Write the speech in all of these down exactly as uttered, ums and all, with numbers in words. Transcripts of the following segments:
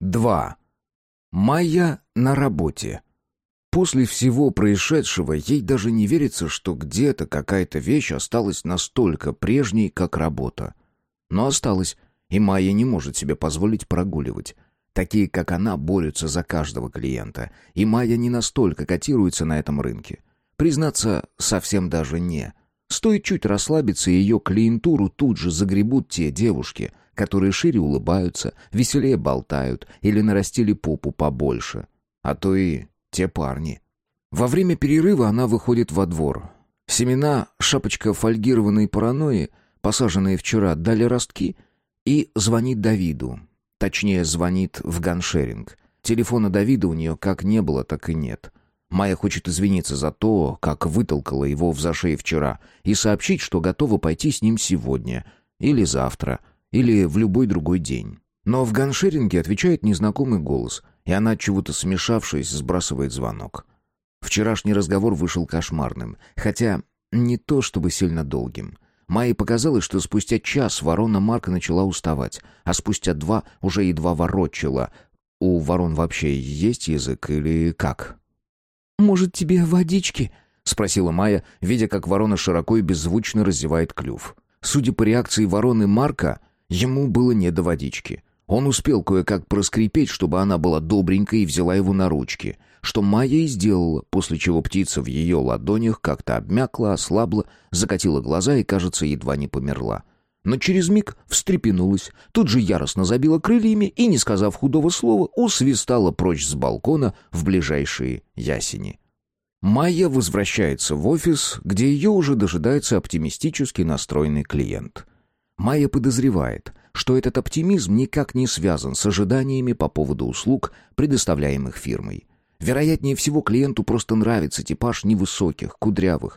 два. Майя на работе. После всего происшедшего ей даже не верится, что где-то какая-то вещь осталась настолько прежней, как работа. Но осталась, и Майя не может себе позволить прогуливать. Такие, как она, борются за каждого клиента, и Майя не настолько котируется на этом рынке. Признаться, совсем даже не. Стоит чуть расслабиться, и ее клиентуру тут же загребут те девушки, которые шире улыбаются, веселее болтают или нарастили попу побольше. А то и те парни. Во время перерыва она выходит во двор. Семена, шапочка фольгированной паранойи, посаженные вчера, дали ростки, и звонит Давиду. Точнее, звонит в ганшеринг. Телефона Давида у нее как не было, так и нет. Майя хочет извиниться за то, как вытолкала его в зашей вчера, и сообщить, что готова пойти с ним сегодня, или завтра, или в любой другой день. Но в ганшеринге отвечает незнакомый голос, и она, чего-то смешавшись, сбрасывает звонок. Вчерашний разговор вышел кошмарным, хотя не то чтобы сильно долгим. Майе показалось, что спустя час ворона Марка начала уставать, а спустя два уже едва ворочала. У ворон вообще есть язык или как? «Может, тебе водички?» — спросила Майя, видя, как ворона широко и беззвучно разевает клюв. Судя по реакции вороны Марка, ему было не до водички. Он успел кое-как проскрипеть, чтобы она была добренькой и взяла его на ручки, что Майя и сделала, после чего птица в ее ладонях как-то обмякла, ослабла, закатила глаза и, кажется, едва не померла. Но через миг встрепенулась, тут же яростно забила крыльями и, не сказав худого слова, усвистала прочь с балкона в ближайшие ясени. Майя возвращается в офис, где ее уже дожидается оптимистически настроенный клиент. Майя подозревает, что этот оптимизм никак не связан с ожиданиями по поводу услуг, предоставляемых фирмой. Вероятнее всего, клиенту просто нравится типаж невысоких, кудрявых,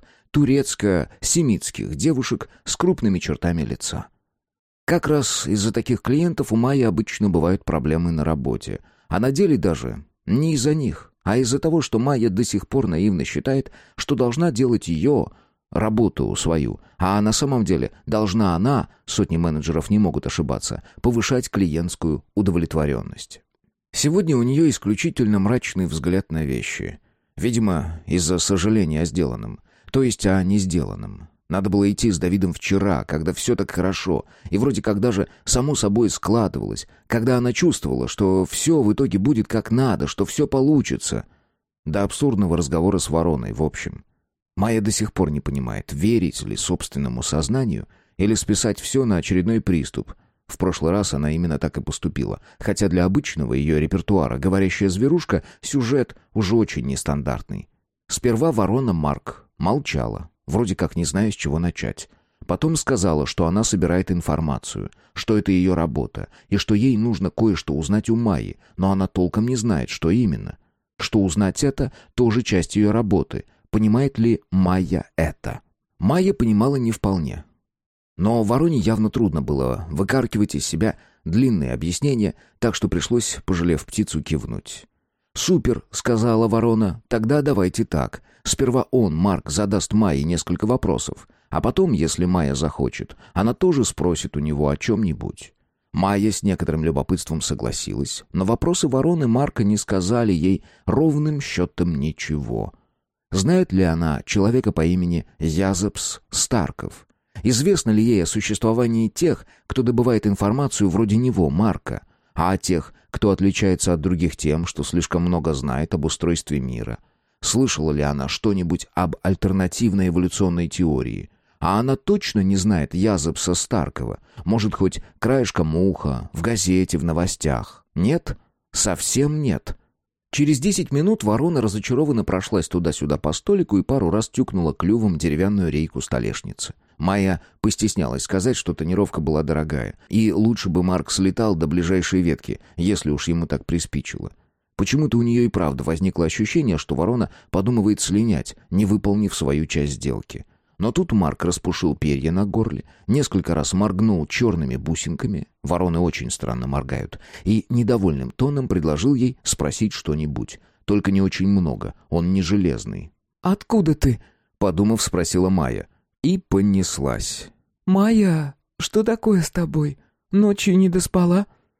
турецко-семитских девушек с крупными чертами лица. Как раз из-за таких клиентов у Майи обычно бывают проблемы на работе. А на деле даже не из-за них, а из-за того, что Майя до сих пор наивно считает, что должна делать ее работу свою, а на самом деле должна она, сотни менеджеров не могут ошибаться, повышать клиентскую удовлетворенность. Сегодня у нее исключительно мрачный взгляд на вещи. Видимо, из-за сожаления о сделанном. То есть о не сделанном. Надо было идти с Давидом вчера, когда все так хорошо, и вроде как даже само собой складывалось, когда она чувствовала, что все в итоге будет как надо, что все получится. До абсурдного разговора с вороной, в общем. Майя до сих пор не понимает, верить ли собственному сознанию или списать все на очередной приступ. В прошлый раз она именно так и поступила, хотя для обычного ее репертуара «Говорящая зверушка» сюжет уже очень нестандартный. Сперва ворона Марк молчала, вроде как не зная, с чего начать. Потом сказала, что она собирает информацию, что это ее работа, и что ей нужно кое-что узнать у Майи, но она толком не знает, что именно. Что узнать это тоже часть ее работы. Понимает ли Майя это? Майя понимала не вполне. Но вороне явно трудно было выкаркивать из себя длинные объяснения, так что пришлось, пожалев птицу, кивнуть. «Супер», — сказала ворона, — «тогда давайте так. Сперва он, Марк, задаст Майе несколько вопросов, а потом, если Майя захочет, она тоже спросит у него о чем-нибудь». Майя с некоторым любопытством согласилась, но вопросы вороны Марка не сказали ей ровным счетом ничего. Знает ли она человека по имени Язепс Старков? Известно ли ей о существовании тех, кто добывает информацию вроде него, Марка, а о тех, кто отличается от других тем, что слишком много знает об устройстве мира? Слышала ли она что-нибудь об альтернативной эволюционной теории? А она точно не знает Язепса Старкова? Может, хоть краешком уха, в газете, в новостях? Нет? Совсем нет. Через десять минут ворона разочарованно прошлась туда-сюда по столику и пару раз тюкнула клювом деревянную рейку столешницы. Майя постеснялась сказать, что тонировка была дорогая, и лучше бы Марк слетал до ближайшей ветки, если уж ему так приспичило. Почему-то у нее и правда возникло ощущение, что ворона подумывает слинять, не выполнив свою часть сделки. Но тут Марк распушил перья на горле, несколько раз моргнул черными бусинками, вороны очень странно моргают, и недовольным тоном предложил ей спросить что-нибудь. Только не очень много, он не железный. «Откуда ты?» — подумав, спросила Майя. И понеслась. «Майя, что такое с тобой? Ночью не доспала?»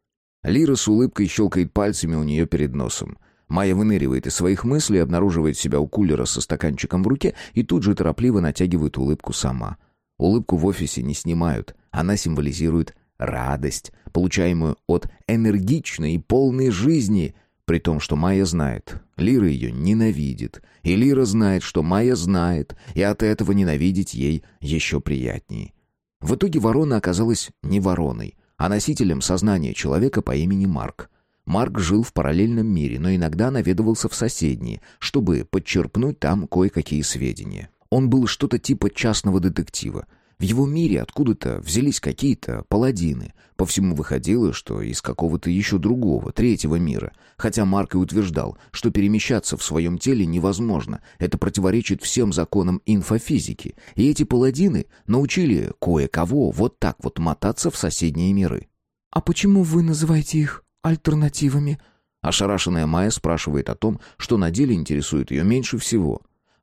Лира с улыбкой щелкает пальцами у нее перед носом. Майя выныривает из своих мыслей, обнаруживает себя у кулера со стаканчиком в руке и тут же торопливо натягивает улыбку сама. Улыбку в офисе не снимают. Она символизирует радость, получаемую от энергичной и полной жизни, при том, что Майя знает. Лира ее ненавидит. И Лира знает, что Майя знает, и от этого ненавидеть ей еще приятнее. В итоге ворона оказалась не вороной, а носителем сознания человека по имени Марк. Марк жил в параллельном мире, но иногда наведывался в соседние, чтобы подчерпнуть там кое-какие сведения. Он был что-то типа частного детектива. В его мире откуда-то взялись какие-то паладины. По всему выходило, что из какого-то еще другого, третьего мира. Хотя Марк и утверждал, что перемещаться в своем теле невозможно. Это противоречит всем законам инфофизики. И эти паладины научили кое-кого вот так вот мотаться в соседние миры. «А почему вы называете их альтернативами?» Ошарашенная Майя спрашивает о том, что на деле интересует ее меньше всего.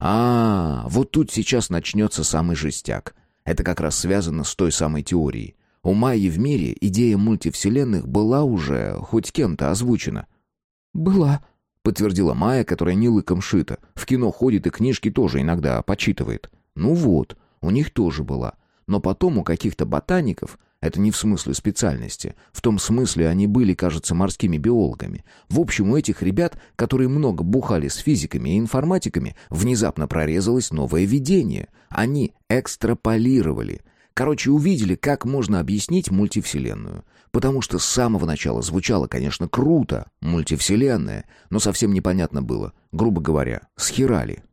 А, вот тут сейчас начнется самый жестяк. Это как раз связано с той самой теорией. У Майи в мире идея мультивселенных была уже хоть кем-то озвучена. «Была», — подтвердила Майя, которая не лыком шита. В кино ходит и книжки тоже иногда почитывает. Ну вот, у них тоже была. Но потом у каких-то ботаников, это не в смысле специальности, в том смысле они были, кажется, морскими биологами. В общем, у этих ребят, которые много бухали с физиками и информатиками, внезапно прорезалось новое видение. Они экстраполировали. Короче, увидели, как можно объяснить мультивселенную. Потому что с самого начала звучало, конечно, круто, мультивселенная, но совсем непонятно было, грубо говоря, схерали.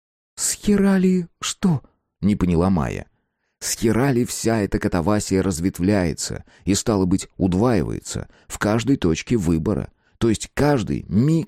«Схерали что?» — не поняла Майя. Схерали вся эта катавасия разветвляется и, стало быть, удваивается в каждой точке выбора, то есть каждый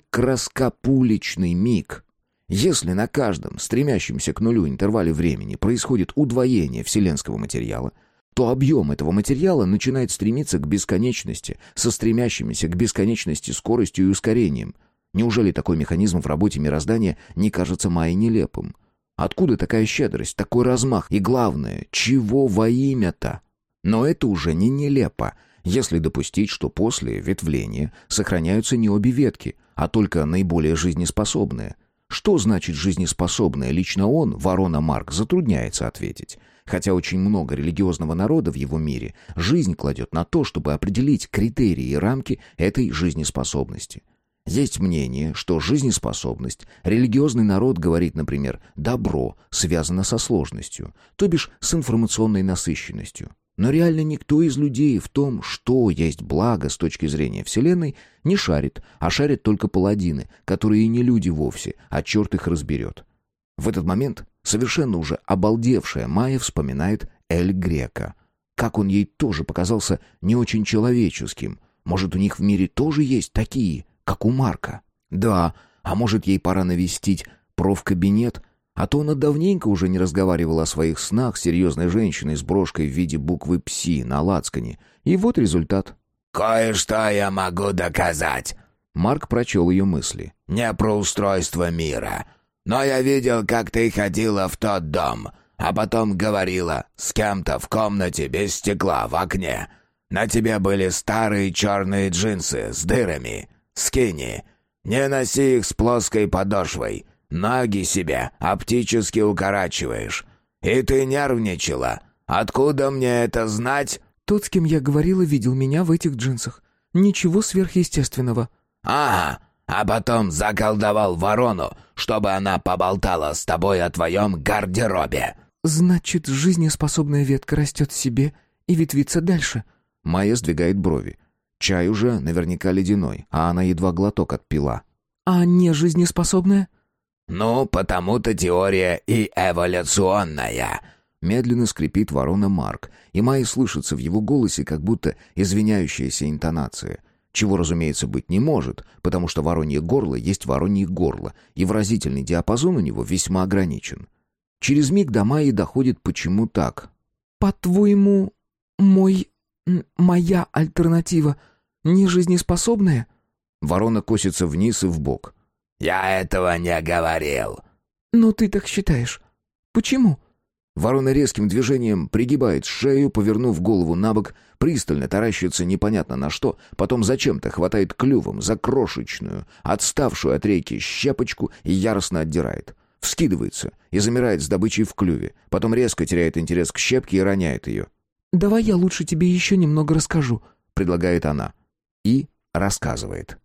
микроскопуличный миг. Если на каждом стремящемся к нулю интервале времени происходит удвоение вселенского материала, то объем этого материала начинает стремиться к бесконечности со стремящимися к бесконечности скоростью и ускорением. Неужели такой механизм в работе мироздания не кажется Майе нелепым? Откуда такая щедрость, такой размах? И главное, чего во имя-то? Но это уже не нелепо, если допустить, что после ветвления сохраняются не обе ветки, а только наиболее жизнеспособные. Что значит жизнеспособное? Лично он, ворона Марк, затрудняется ответить. Хотя очень много религиозного народа в его мире жизнь кладет на то, чтобы определить критерии и рамки этой жизнеспособности. Есть мнение, что жизнеспособность, религиозный народ говорит, например, добро связано со сложностью, то бишь с информационной насыщенностью. Но реально никто из людей в том, что есть благо с точки зрения Вселенной, не шарит, а шарят только паладины, которые и не люди вовсе, а черт их разберет. В этот момент совершенно уже обалдевшая Майя вспоминает Эль Греко. Как он ей тоже показался не очень человеческим. Может, у них в мире тоже есть такие, как у Марка? Да, а может, ей пора навестить профкабинет? А то она давненько уже не разговаривала о своих снах с серьезной женщиной с брошкой в виде буквы «Пси» на лацкане. И вот результат. «Кое-что я могу доказать». Марк прочел ее мысли. «Не про устройство мира. Но я видел, как ты ходила в тот дом, а потом говорила с кем-то в комнате без стекла в окне. На тебе были старые черные джинсы с дырами. Скини. Не носи их с плоской подошвой. Ноги себе оптически укорачиваешь. И ты нервничала. Откуда мне это знать?» «Тот, с кем я говорила, видел меня в этих джинсах. Ничего сверхъестественного». «Ага, а потом заколдовал ворону, чтобы она поболтала с тобой о твоем гардеробе». «Значит, жизнеспособная ветка растет в себе и ветвится дальше?» Майя сдвигает брови. Чай уже наверняка ледяной, а она едва глоток отпила. «А не жизнеспособная?» «Ну, потому-то теория и эволюционная». Медленно скрипит ворона Марк, и Майе слышится в его голосе как будто извиняющаяся интонация. Чего, разумеется, быть не может, потому что воронье горло есть воронье горло, и выразительный диапазон у него весьма ограничен. Через миг до Майи доходит, почему так. «По-твоему, мой... моя альтернатива не жизнеспособная?» Ворона косится вниз и вбок. «Я этого не говорил». «Но ты так считаешь. Почему?» Ворона резким движением пригибает шею, повернув голову на бок, пристально таращится непонятно на что, потом зачем-то хватает клювом за крошечную, отставшую от рейки щепочку и яростно отдирает. Вскидывается и замирает с добычей в клюве, потом резко теряет интерес к щепке и роняет ее. «Давай я лучше тебе еще немного расскажу», — предлагает она. И рассказывает.